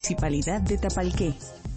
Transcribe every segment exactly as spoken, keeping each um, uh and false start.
Municipalidad de Tapalqué.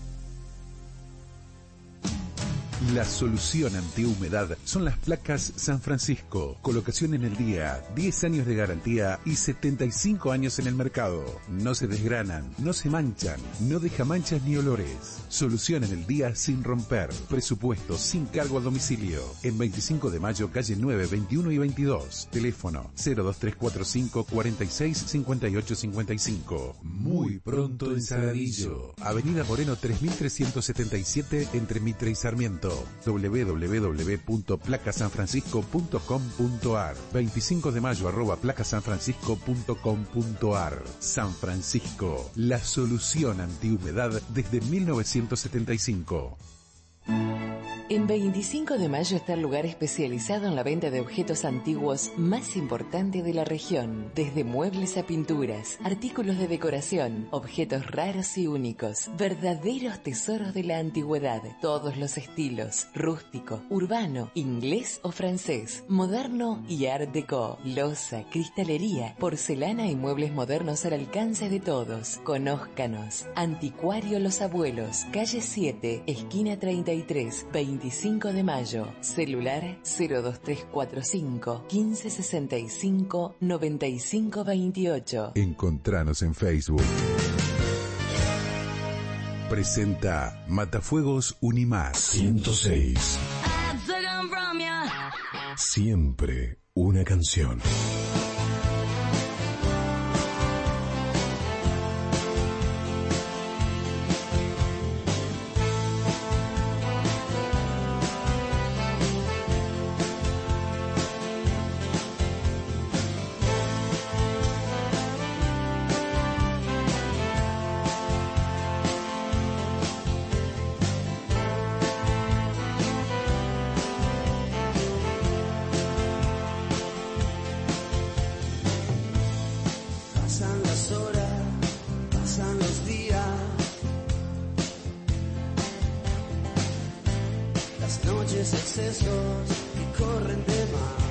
La solución antihumedad son las placas San Francisco. Colocación en el día, diez años de garantía y setenta y cinco años en el mercado. No se desgranan, no se manchan, no deja manchas ni olores. Solución en el día sin romper. Presupuesto sin cargo a domicilio. En veinticinco de mayo, calle nueve, veintiuno y veintidós. Teléfono cero dos tres cuatro cinco, cuarenta y seis, cincuenta y ocho cincuenta y cinco. Muy pronto en Saladillo. Avenida Moreno tres mil trescientos setenta y siete entre Mitre y Sarmiento. doble u doble u doble u punto placa san francisco punto com punto a r veinticinco de mayo arroba placa san francisco punto com punto a r. San Francisco, la solución antihumedad desde mil novecientos setenta y cinco. En veinticinco de mayo está el lugar especializado en la venta de objetos antiguos más importante de la región. Desde muebles a pinturas, artículos de decoración, objetos raros y únicos, verdaderos tesoros de la antigüedad, todos los estilos, rústico, urbano, inglés o francés, moderno y art déco, loza, cristalería, porcelana y muebles modernos al alcance de todos. Conózcanos. Anticuario Los Abuelos, calle siete, esquina treinta y tres, veinticinco de mayo. Celular cero dos tres cuatro cinco, quince sesenta y cinco, noventa y cinco veintiocho. Encontranos en Facebook. Presenta Matafuegos Unimás ciento seis. Siempre una canción. Excesos que corren de más,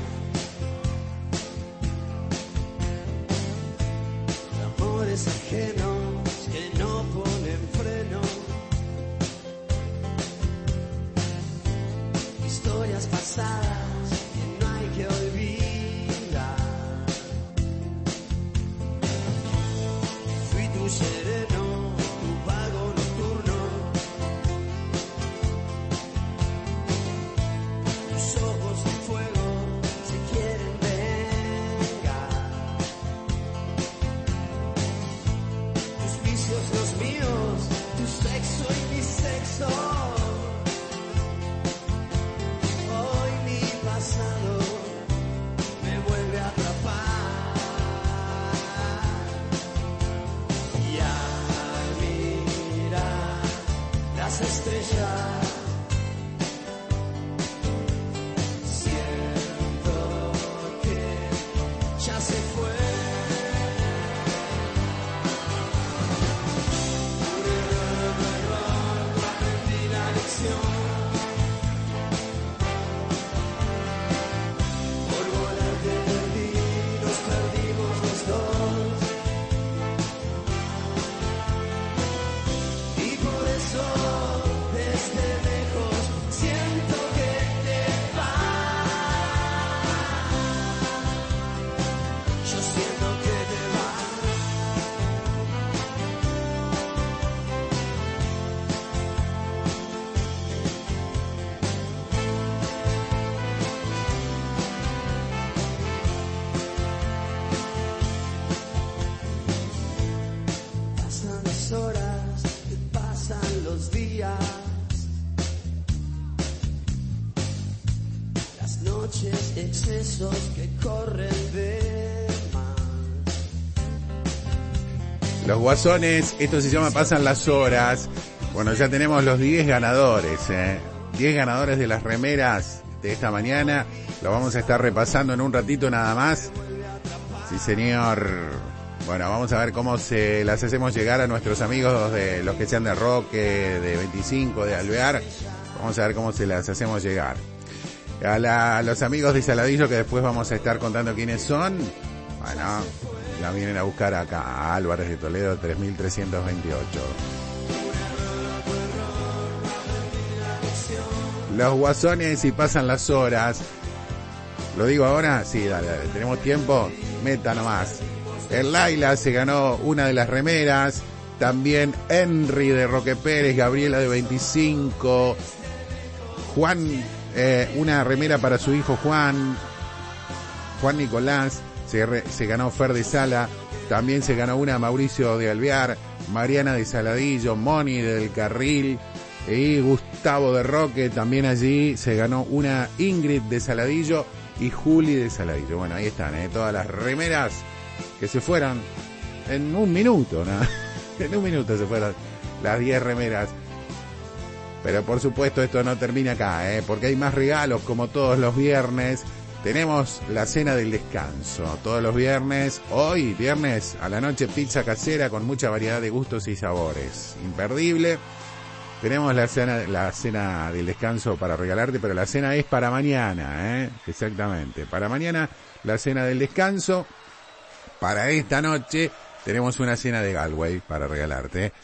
amores ajenos que no ponen freno, historias pasadas que no hay que olvidar. Fui tu sereno, tu vago nocturno, ojos de fuego se quieren vengar. Tus vicios, los míos, tu sexo y mi sexo. Hoy mi pasado me vuelve a atrapar. Y al mirar las estrellas, ya se fue. Un error, un error, no aprendí la lección. Por volar te perdí, nos perdimos los dos. Y por eso desde lejos siento que te vas. Yo siento que te vas. Pasan las horas, pasan los días, las noches, excesos que corren de más. Los guasones, esto se llama Pasan las Horas. Bueno, ya tenemos los diez ganadores, ¿eh? diez ganadores de las remeras de esta mañana. Lo vamos a estar repasando en un ratito nada más. Sí, señor. Bueno, vamos a ver cómo se las hacemos llegar a nuestros amigos de los que sean de Roque, de veinticinco, de Alvear. Vamos a ver cómo se las hacemos llegar. A, la, a los amigos de Saladillo, que después vamos a estar contando quiénes son. Bueno, la vienen a buscar acá, a Álvarez de Toledo, tres mil trescientos veintiocho. Los guasones y pasan las horas. ¿Lo digo ahora? Sí, dale, dale. ¿Tenemos tiempo? Meta nomás. El Laila se ganó una de las remeras. También Henry de Roque Pérez, Gabriela de veinticinco. Juan, eh, una remera para su hijo Juan. Juan Nicolás. Se, re, se ganó Fer de Sala. También se ganó una Mauricio de Alvear. Mariana de Saladillo. Moni del Carril. Y Gustavo de Roque. También allí se ganó una Ingrid de Saladillo. Y Juli de Saladillo. Bueno, ahí están, ¿eh? Todas las remeras que se fueron en un minuto, ¿no? En un minuto se fueron las diez remeras. Pero por supuesto esto no termina acá, ¿eh? Porque hay más regalos como todos los viernes. Tenemos la cena del descanso. Todos los viernes, hoy viernes a la noche, pizza casera con mucha variedad de gustos y sabores. Imperdible. Tenemos la cena, la cena del descanso para regalarte, pero la cena es para mañana, ¿eh? Exactamente. Para mañana la cena del descanso. Para esta noche tenemos una cena de Galway para regalarte.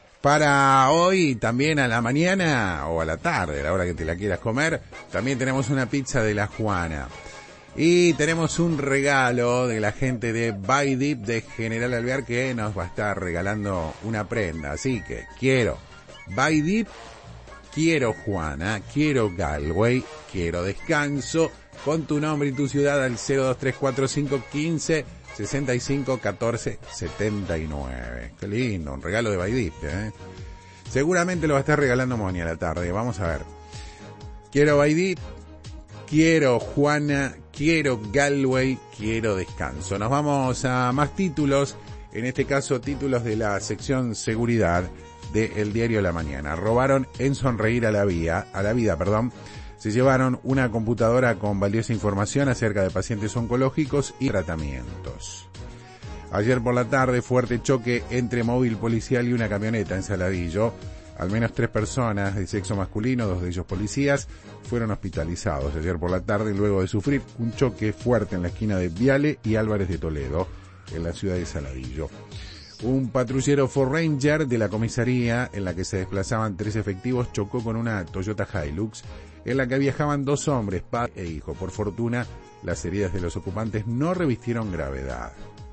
Para hoy, también a la mañana o a la tarde, a la hora que te la quieras comer, también tenemos una pizza de la Juana. Y tenemos un regalo de la gente de Buy Deep de General Alvear que nos va a estar regalando una prenda. Así que quiero Buy Deep, quiero Juana, quiero Galway, quiero descanso, con tu nombre y tu ciudad al cero dos tres cuatro cinco quince sesenta y cinco catorce setenta y nueve. Qué lindo, un regalo de Buy Deep, ¿eh? Seguramente lo va a estar regalando Moni a la tarde, vamos a ver. Quiero Buy Deep, quiero Juana, quiero Galway, quiero descanso. Nos vamos a más títulos, en este caso títulos de la sección seguridad de El Diario de la Mañana. Robaron en Sonreír a la Vida, a la vida, perdón. Se llevaron una computadora con valiosa información acerca de pacientes oncológicos y tratamientos. Ayer por la tarde, fuerte choque entre móvil policial y una camioneta en Saladillo. Al menos tres personas de sexo masculino, dos de ellos policías, fueron hospitalizados ayer por la tarde luego de sufrir un choque fuerte en la esquina de Viale y Álvarez de Toledo, en la ciudad de Saladillo. Un patrullero Ford Ranger de la comisaría en la que se desplazaban tres efectivos chocó con una Toyota Hilux en la que viajaban dos hombres, padre e hijo. Por fortuna, las heridas de los ocupantes no revistieron gravedad.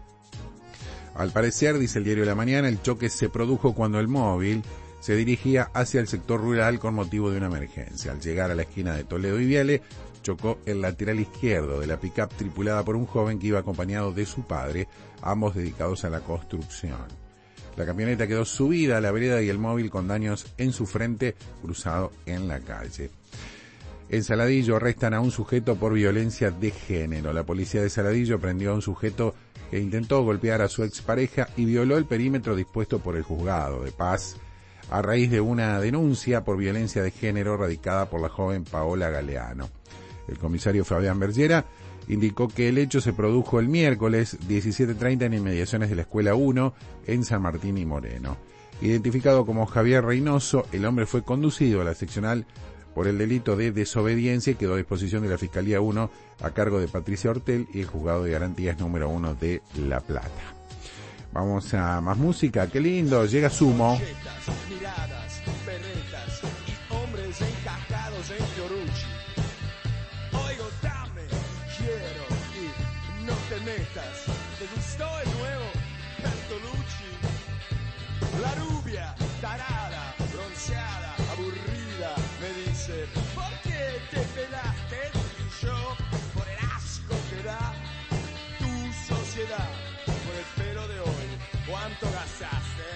Al parecer, dice el Diario de la Mañana, el choque se produjo cuando el móvil se dirigía hacia el sector rural con motivo de una emergencia. Al llegar a la esquina de Toledo y Viale, chocó el lateral izquierdo de la pick-up tripulada por un joven que iba acompañado de su padre, ambos dedicados a la construcción. La camioneta quedó subida a la vereda y el móvil con daños en su frente cruzado en la calle. En Saladillo arrestan a un sujeto por violencia de género. La policía de Saladillo prendió a un sujeto que intentó golpear a su expareja y violó el perímetro dispuesto por el juzgado de paz a raíz de una denuncia por violencia de género radicada por la joven Paola Galeano. El comisario Fabián Bergera indicó que el hecho se produjo el miércoles diecisiete treinta en inmediaciones de la Escuela uno en San Martín y Moreno. Identificado como Javier Reynoso, el hombre fue conducido a la seccional por el delito de desobediencia y quedó a disposición de la Fiscalía uno a cargo de Patricia Hortel y el Juzgado de Garantías número uno de La Plata. Vamos a más música, qué lindo, llega Sumo. Miradas, perretas y hombres encajados en Fiorucci. Oigo, dame, quiero y no te metas. ¿Te gustó el nuevo Bertolucci? La rubia, tarada, bronceada, aburrida, me dice, ¿por qué te pelaste? Y yo, por el asco que da tu sociedad, por el pelo de hoy, ¿cuánto gastaste?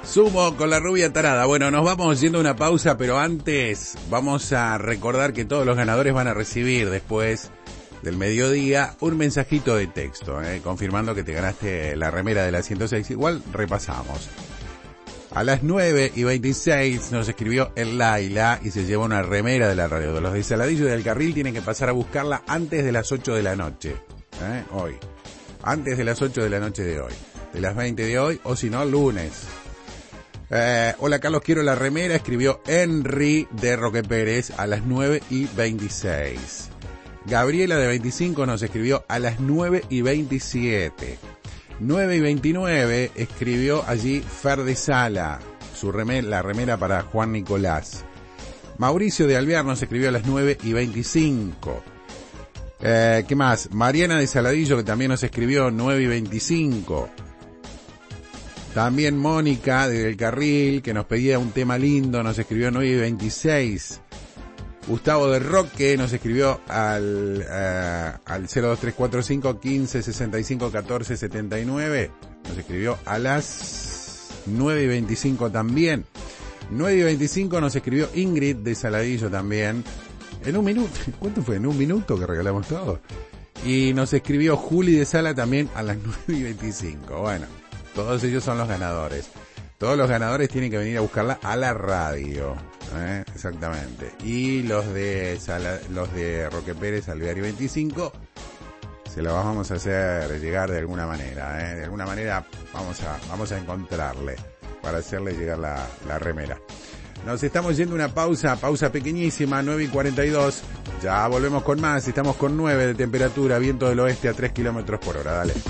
Sumo con la rubia tarada. Bueno, nos vamos yendo a una pausa, pero antes vamos a recordar que todos los ganadores van a recibir después del mediodía un mensajito de texto, eh, confirmando que te ganaste la remera de la ciento seis. Igual repasamos. A las nueve y veintiséis nos escribió el Laila y se llevó una remera de la radio. De los de Saladillo y del Carril tienen que pasar a buscarla antes de las ocho de la noche. ¿Eh? Hoy. Antes de las ocho de la noche de hoy. De las veinte de hoy, o si no, lunes. Eh, hola Carlos, quiero la remera, escribió Henry de Roque Pérez a las nueve y veintiséis. Gabriela de veinticinco nos escribió a las nueve y veintisiete. nueve y veintinueve escribió allí Fer de Sala, su remera, la remera para Juan Nicolás. Mauricio de Alvear nos escribió a las nueve y veinticinco. Eh, ¿qué más? Mariana de Saladillo, que también nos escribió nueve y veinticinco. También Mónica del Carril, que nos pedía un tema lindo, nos escribió nueve y veintiséis. Gustavo de Roque nos escribió al, uh, al cero dos tres cuatro cinco quince sesenta y cinco catorce setenta y nueve. Nos escribió a las nueve y veinticinco también. nueve y veinticinco nos escribió Ingrid de Saladillo también. En un minuto. ¿Cuánto fue? En un minuto que regalamos todo. Y nos escribió Juli de Sala también a las nueve y veinticinco. Bueno, todos ellos son los ganadores. Todos los ganadores tienen que venir a buscarla a la radio. ¿Eh? Exactamente. Y los de Sala, los de Roque Pérez, Alvear y veinticinco, se los vamos a hacer llegar de alguna manera. ¿eh? De alguna manera vamos a, vamos a encontrarle para hacerle llegar la, la remera. Nos estamos yendo a una pausa, pausa pequeñísima, nueve y cuarenta y dos. Ya volvemos con más. Estamos con nueve de temperatura, viento del oeste a tres kilómetros por hora. Dale.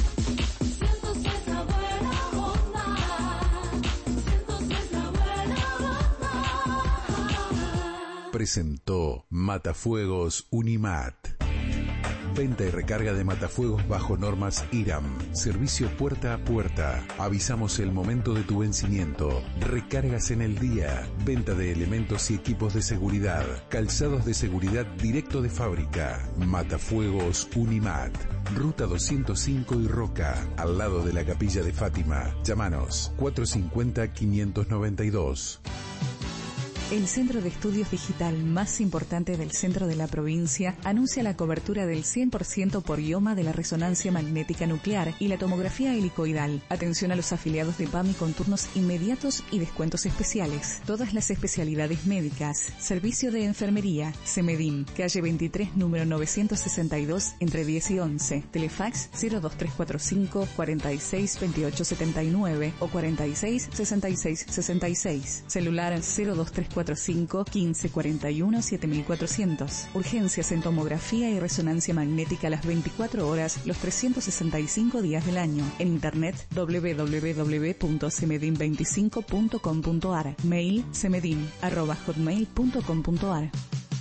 Presentó Matafuegos Unimat. Venta y recarga de matafuegos bajo normas IRAM. Servicio puerta a puerta. Avisamos el momento de tu vencimiento. Recargas en el día. Venta de elementos y equipos de seguridad. Calzados de seguridad directo de fábrica. Matafuegos Unimat. Ruta doscientos cinco y Roca, al lado de la Capilla de Fátima. Llámanos cuatrocientos cincuenta quinientos noventa y dos. El Centro de Estudios Digital más importante del centro de la provincia anuncia la cobertura del cien por ciento por IOMA de la resonancia magnética nuclear y la tomografía helicoidal. Atención a los afiliados de PAMI con turnos inmediatos y descuentos especiales. Todas las especialidades médicas. Servicio de enfermería. CEMEDIM, calle veintitrés, número novecientos sesenta y dos, entre diez y once. Telefax cero dos tres cuatro cinco cuarenta y seis veintiocho setenta y nueve o cuarenta y seis sesenta y seis sesenta y seis. Celular cero dos tres cuatro cinco quince cuarenta y uno siete mil cuatrocientos. Urgencias en tomografía y resonancia magnética las veinticuatro horas, los trescientos sesenta y cinco días del año. En internet doble u doble u doble u punto cemedim veinticinco punto com punto a r. Mail cemedim arroba hotmail punto com punto a r.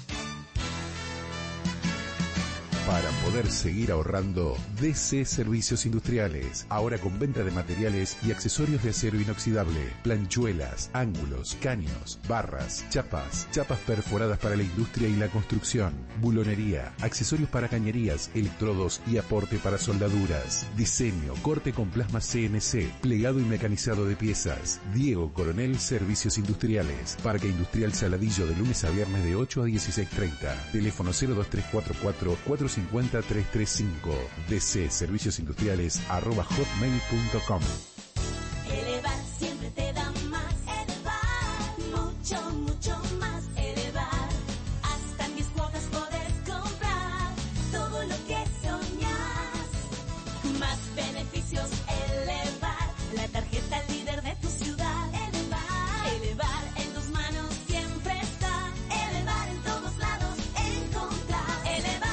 Para poder seguir ahorrando, D C Servicios Industriales. Ahora con venta de materiales y accesorios de acero inoxidable. Planchuelas, ángulos, caños, barras, chapas, chapas perforadas para la industria y la construcción. Bulonería, accesorios para cañerías, electrodos y aporte para soldaduras. Diseño, corte con plasma C N C, plegado y mecanizado de piezas. Diego Coronel Servicios Industriales. Parque Industrial Saladillo de lunes a viernes de ocho a dieciséis treinta. Teléfono cero dos tres cuatro cuatro cuatro cincuenta tres tres cinco. D C Servicios Industriales arroba hotmail punto com. Elevar siempre te da más. Elevar, mucho, mucho más. Elevar, hasta en mis cuotas podés comprar todo lo que soñás. Más beneficios, elevar, la tarjeta líder de tu ciudad. Elevar, elevar en tus manos siempre está. Elevar en todos lados encontrar. Elevar.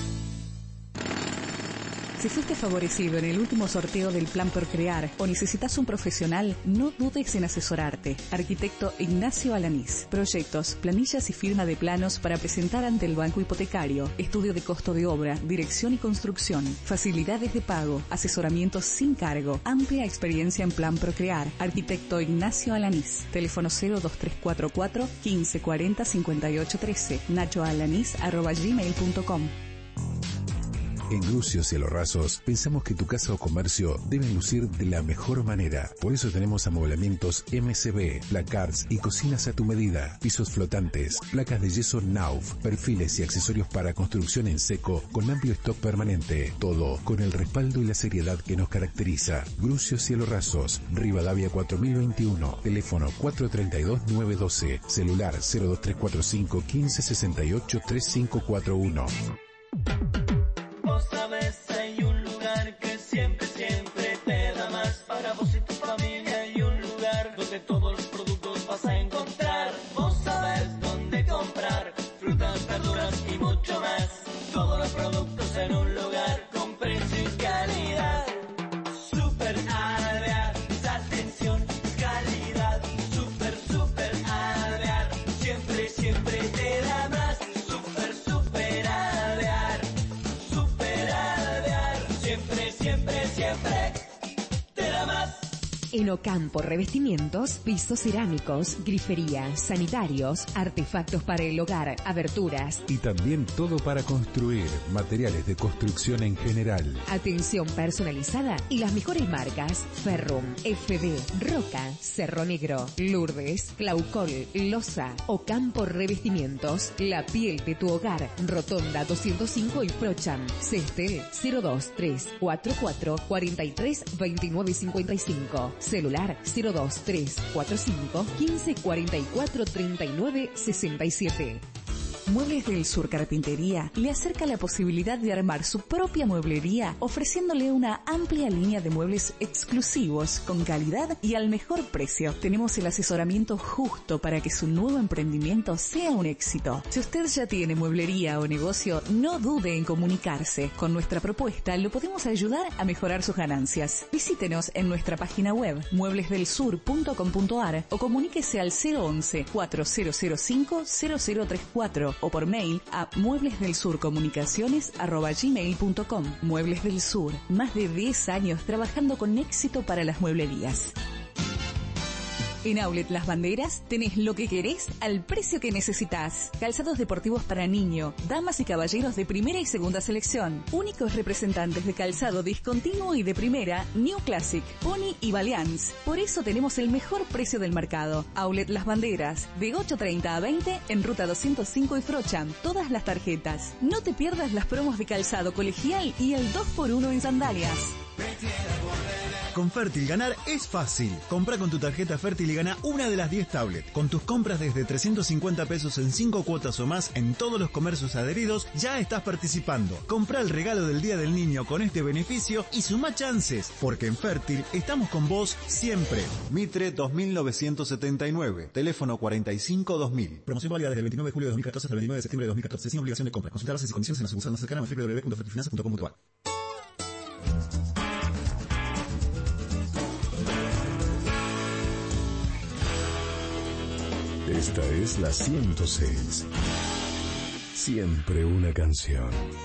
Si fuiste favorecido en el último sorteo del Plan Procrear o necesitas un profesional, no dudes en asesorarte. Arquitecto Ignacio Alanís. Proyectos, planillas y firma de planos para presentar ante el banco hipotecario. Estudio de costo de obra, dirección y construcción. Facilidades de pago, asesoramiento sin cargo. Amplia experiencia en Plan Procrear. Arquitecto Ignacio Alanís. Teléfono cero dos tres cuatro cuatro quince cuarenta cincuenta y ocho trece. nachoalanís arroba gmail punto com. En Grucio Cielo Rasos pensamos que tu casa o comercio deben lucir de la mejor manera. Por eso tenemos amoblamientos M C B, placards y cocinas a tu medida, pisos flotantes, placas de yeso Nauf, perfiles y accesorios para construcción en seco con amplio stock permanente. Todo con el respaldo y la seriedad que nos caracteriza. Grucio Cielo Rasos, Rivadavia cuatro mil veintiuno, teléfono cuatro tres dos nueve uno dos, celular cero dos tres cuatro cinco uno cinco seis ocho tres cinco cuatro uno. Vos sabés, hay un lugar que siempre, siempre te da más. Para vos y tu familia hay un lugar donde todos los productos vas a encontrar. Vos sabés dónde comprar frutas, verduras y mucho más. Todos los productos en un lugar con precio y calidad. Super Alvear, atención, calidad. Super, super Alvear, siempre, siempre te da más. Super, super Alvear. Siempre, siempre, siempre te da más. En Ocampo Revestimientos, pisos cerámicos, grifería, sanitarios, artefactos para el hogar, aberturas. Y también todo para construir, materiales de construcción en general. Atención personalizada y las mejores marcas: Ferrum, F D, Roca, Cerro Negro, Lourdes, Claucol, Loza. Ocampo Revestimientos, la piel de tu hogar. Rotonda doscientos cinco y Frocham. Cestel cero dos tres cuatro cuatro cuatro tres dos nueve cinco cinco. Celular cero dos tres cuatro cinco uno cinco cuatro cuatro tres nueve seis siete. Muebles del Sur Carpintería le acerca la posibilidad de armar su propia mueblería, ofreciéndole una amplia línea de muebles exclusivos, con calidad y al mejor precio. Tenemos el asesoramiento justo para que su nuevo emprendimiento sea un éxito. Si usted ya tiene mueblería o negocio, no dude en comunicarse. Con nuestra propuesta lo podemos ayudar a mejorar sus ganancias. Visítenos en nuestra página web muebles del sur punto com punto a r o comuníquese al cero once cuatro cero cero cinco cero cero tres cuatro o por mail a mueblesdelsurcomunicaciones arroba gmail punto com. Muebles del Sur, más de diez años trabajando con éxito para las mueblerías. En Outlet Las Banderas tenés lo que querés al precio que necesitas. Calzados deportivos para niño, damas y caballeros de primera y segunda selección. Únicos representantes de calzado discontinuo y de primera, New Classic, Pony y Valiance. Por eso tenemos el mejor precio del mercado. Outlet Las Banderas, de ocho treinta a veinte en Ruta doscientos cinco y Frocham. Todas las tarjetas. No te pierdas las promos de calzado colegial y el dos por uno en sandalias. Con Fértil ganar es fácil. Compra con tu tarjeta Fértil y gana una de las diez tablets. Con tus compras desde trescientos cincuenta pesos en cinco cuotas o más en todos los comercios adheridos, ya estás participando. Compra el regalo del Día del Niño con este beneficio y suma chances, porque en Fértil estamos con vos siempre. Mitre dos mil novecientos setenta y nueve, teléfono cuarenta y cinco dos mil. Promoción válida desde el veintinueve de julio de dos mil catorce hasta el veintinueve de septiembre de dos mil catorce, sin obligación de compra. Consulta bases y condiciones en la sucursal más cercana en w w w punto fertilfinanzas punto com punto a r. Esta es la ciento seis. Siempre una canción.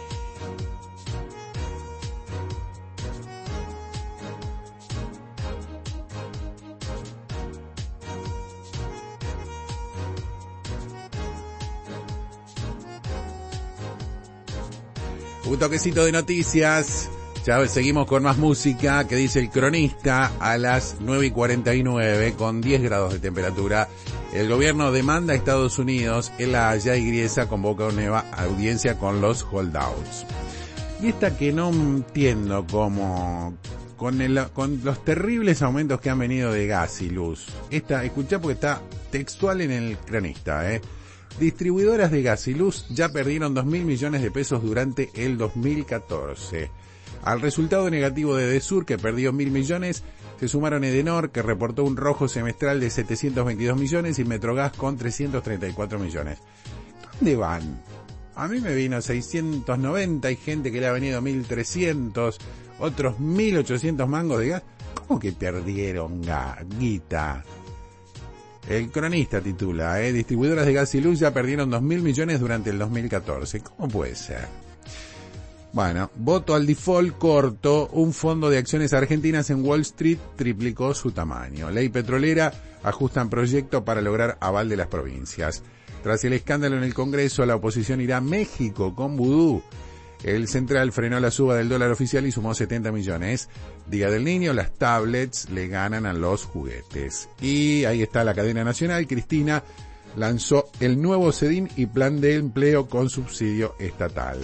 Un toquecito de noticias. Ya seguimos con más música. Que dice el cronista a las nueve y cuarenta y nueve con diez grados de temperatura. El gobierno demanda a Estados Unidos. En La Haya y Griesa convoca una nueva audiencia con los holdouts. Y esta que no entiendo cómo, con, el, con los terribles aumentos que han venido de gas y luz. Esta, escuchá porque está textual en el cronista, eh. Distribuidoras de gas y luz ya perdieron dos mil millones de pesos durante el dos mil catorce. Al resultado negativo de Edesur, que perdió mil millones, se sumaron Edenor, que reportó un rojo semestral de setecientos veintidós millones, y Metrogas con trescientos treinta y cuatro millones. ¿Dónde van? A mí me vino seiscientos noventa, hay gente que le ha venido mil trescientos, otros mil ochocientos mangos de gas. ¿Cómo que perdieron guita? El cronista titula, ¿eh? Distribuidoras de gas y luz ya perdieron dos mil millones durante el dos mil catorce. ¿Cómo puede ser? Bueno, voto al default corto. Un fondo de acciones argentinas en Wall Street triplicó su tamaño. Ley petrolera ajustan proyecto para lograr aval de las provincias. Tras el escándalo en el Congreso, la oposición irá a México con vudú. El Central frenó la suba del dólar oficial y sumó setenta millones. Día del Niño, las tablets le ganan a los juguetes. Y ahí está la cadena nacional. Cristina lanzó el nuevo CEDIN y plan de empleo con subsidio estatal.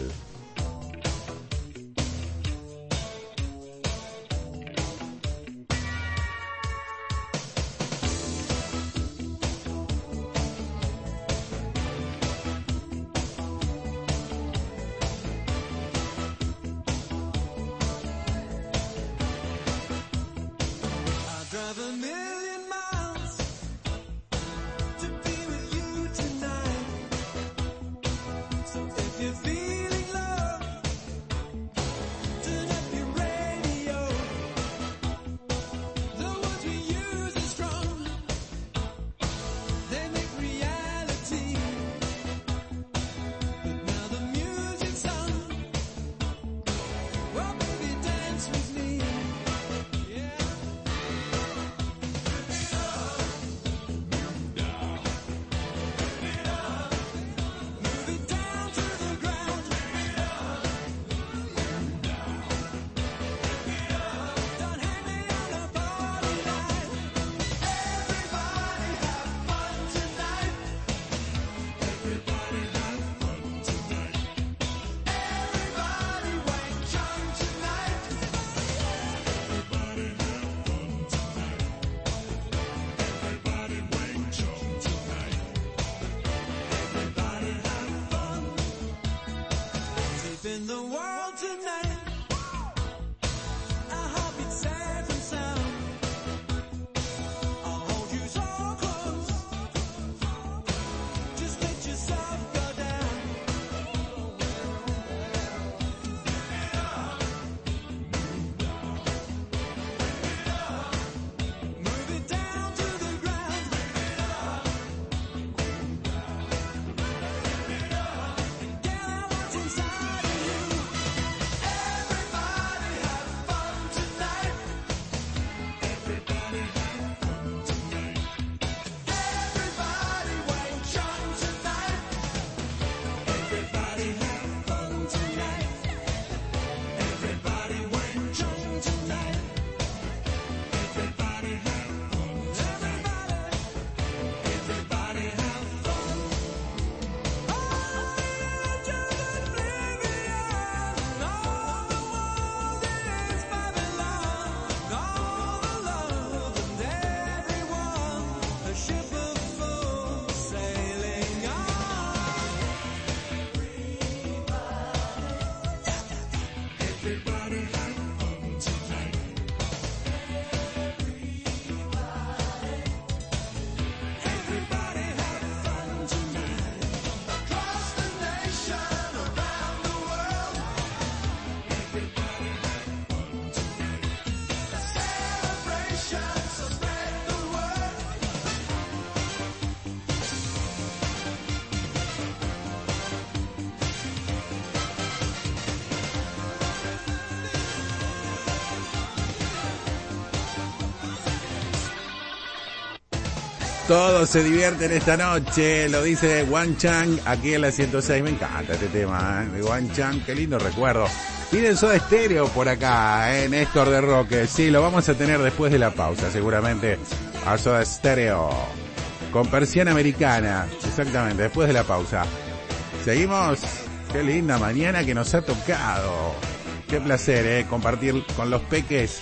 Todos se divierten esta noche, lo dice Wan Chang aquí en la ciento seis. Me encanta este tema, ¿eh? De Wan Chang, qué lindo recuerdo. Tienen Soda Stereo por acá, ¿eh? Néstor de Roque. Sí, lo vamos a tener después de la pausa, seguramente, a Soda Stereo. Con Persiana Americana, exactamente, después de la pausa. Seguimos, qué linda mañana que nos ha tocado. Qué placer, ¿eh? Compartir con los peques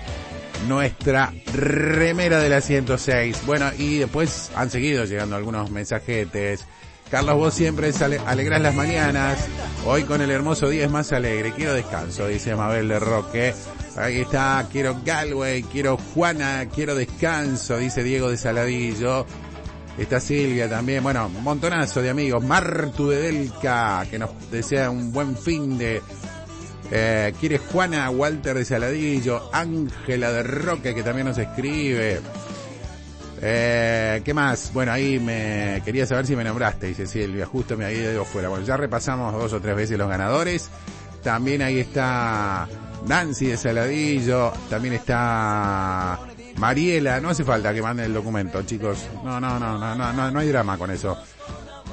nuestra remera de la ciento seis. Bueno, y después han seguido llegando algunos mensajetes. Carlos, vos siempre alegrás las mañanas. Hoy con el hermoso día es más alegre. Quiero descanso, dice Mabel de Roque. Ahí está, quiero Galway, quiero Juana, quiero descanso, dice Diego de Saladillo. Está Silvia también, bueno, un montonazo de amigos. Martu de Delca, que nos desea un buen fin de... Eh, quiere Juana, Walter de Saladillo, Ángela de Roque, que también nos escribe. Eh, ¿qué más? Bueno, ahí me quería saber si me nombraste, dice Silvia, justo me había ido fuera. Bueno, ya repasamos dos o tres veces los ganadores. También ahí está Nancy de Saladillo, también está Mariela. No hace falta que manden el documento, chicos. No, no, no, no, no, no, no hay drama con eso.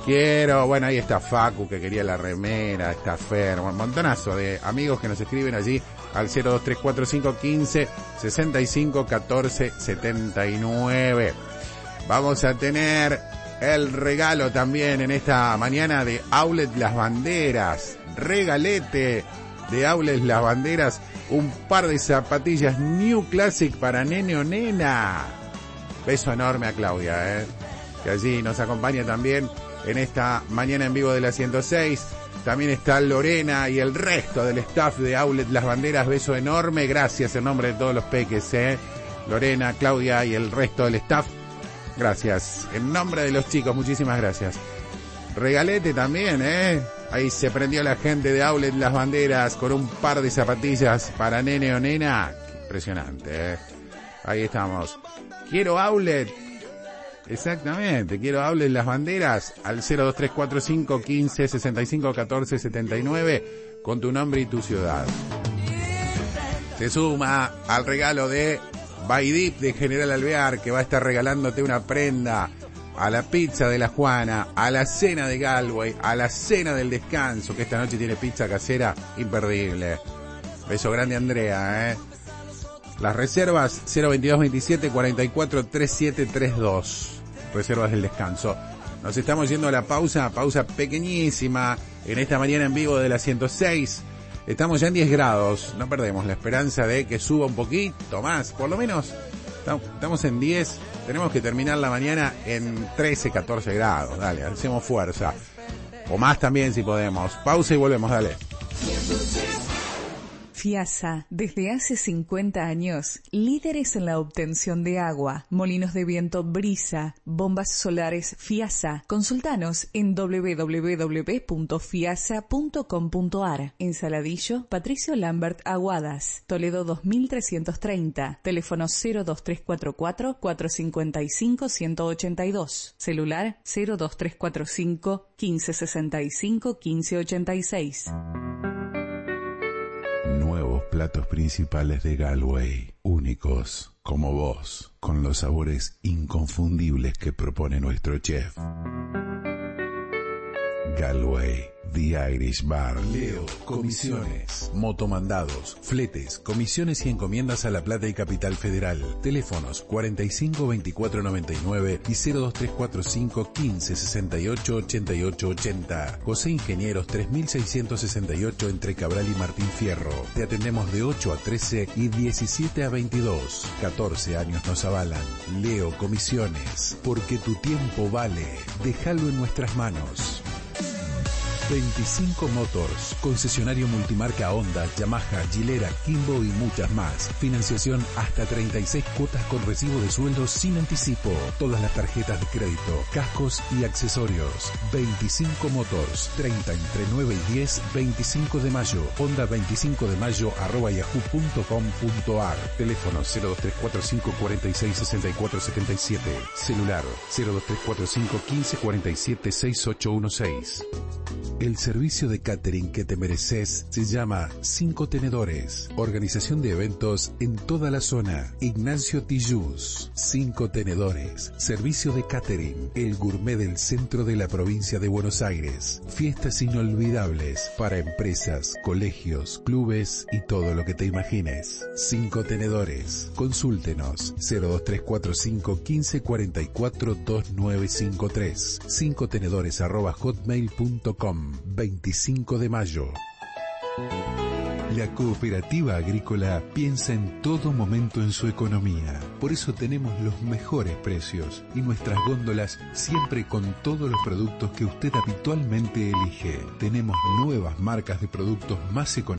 quiero. Bueno, ahí está Facu que quería la remera, está Fer, un montonazo de amigos que nos escriben allí al cero dos tres cuatro cinco uno cinco sesenta y cinco catorce setenta y nueve. Vamos a tener el regalo también en esta mañana de Outlet Las Banderas. Regalete de Outlet Las Banderas, un par de zapatillas New Classic para nene o nena. Beso enorme a Claudia, eh, que allí nos acompaña también en esta mañana en vivo de la ciento seis. También está Lorena y el resto del staff de Outlet Las Banderas. Beso enorme, gracias en nombre de todos los peques, eh. Lorena, Claudia y el resto del staff. Gracias. En nombre de los chicos, muchísimas gracias. Regalete también, ¿eh? Ahí se prendió la gente de Outlet Las Banderas con un par de zapatillas para nene o nena. Impresionante, ¿eh? Ahí estamos. Quiero Outlet. Exactamente, quiero Outlet Las Banderas al cero dos tres cuatro cinco uno cinco sesenta y cinco catorce setenta y nueve con tu nombre y tu ciudad. Se suma al regalo de Baidip de General Alvear, que va a estar regalándote una prenda, a la pizza de la Juana, a la cena de Galway, a la cena del descanso, que esta noche tiene pizza casera imperdible. Beso grande, Andrea, ¿eh? Las reservas cero veintidós veintisiete cuarenta y cuatro treinta y siete treinta y dos. Reservas del descanso. Nos estamos yendo a la pausa, pausa pequeñísima en esta mañana en vivo de la ciento seis. Estamos ya en diez grados, no perdemos la esperanza de que suba un poquito más, por lo menos estamos en diez, tenemos que terminar la mañana en trece, catorce grados, dale, hacemos fuerza, o más también si podemos. Pausa y volvemos, dale. FIASA, desde hace cincuenta años, líderes en la obtención de agua, molinos de viento Brisa, bombas solares FIASA. Consultanos en doble u doble u doble u punto fiasa punto com punto a r. En Saladillo, Patricio Lambert Aguadas, Toledo dos mil trescientos treinta, teléfono cero dos tres cuatro cuatro cuatro cinco cinco uno ocho dos, celular cero dos tres cuatro cinco uno cinco sesenta y cinco quince ochenta y seis. Nuevos platos principales de Galway, únicos como vos, con los sabores inconfundibles que propone nuestro chef. Galway, The Irish Bar. Leo, comisiones, motomandados, fletes, comisiones y encomiendas a La Plata y Capital Federal. Teléfonos cuarenta y cinco veinticuatro noventa y nueve y cero dos tres cuatro cinco quince sesenta y ocho ochenta y ocho ochenta. José Ingenieros tres mil seiscientos sesenta y ocho entre Cabral y Martín Fierro. Te atendemos de ocho a trece y diecisiete a veintidós. catorce años nos avalan. Leo Comisiones, porque tu tiempo vale. Déjalo en nuestras manos. veinticinco Motors, concesionario multimarca Honda, Yamaha, Gilera, Kimbo y muchas más. Financiación hasta treinta y seis cuotas con recibo de sueldo sin anticipo. Todas las tarjetas de crédito, cascos y accesorios. veinticinco Motors, treinta entre nueve y diez, veinticinco de mayo. Honda veinticinco de mayo arroba yahoo punto com punto a r. Teléfono cero dos tres cuatro cinco cuarenta y seis sesenta y cuatro setenta y siete. Celular cero dos tres cuatro cinco quince cuarenta y siete sesenta y ocho dieciséis. El servicio de catering que te mereces se llama Cinco Tenedores. Organización de eventos en toda la zona. Ignacio Tillús. Cinco Tenedores. Servicio de catering. El gourmet del centro de la provincia de Buenos Aires. Fiestas inolvidables para empresas, colegios, clubes y todo lo que te imagines. Cinco Tenedores. Consúltenos cero dos tres cuatro cinco quince cuarenta y cuatro veintinueve cincuenta y tres. Cinco Tenedores arroba hotmail punto com. veinticinco de mayo. La Cooperativa Agrícola piensa en todo momento en su economía. Por eso tenemos los mejores precios y nuestras góndolas siempre con todos los productos que usted habitualmente elige. Tenemos nuevas marcas de productos más económicos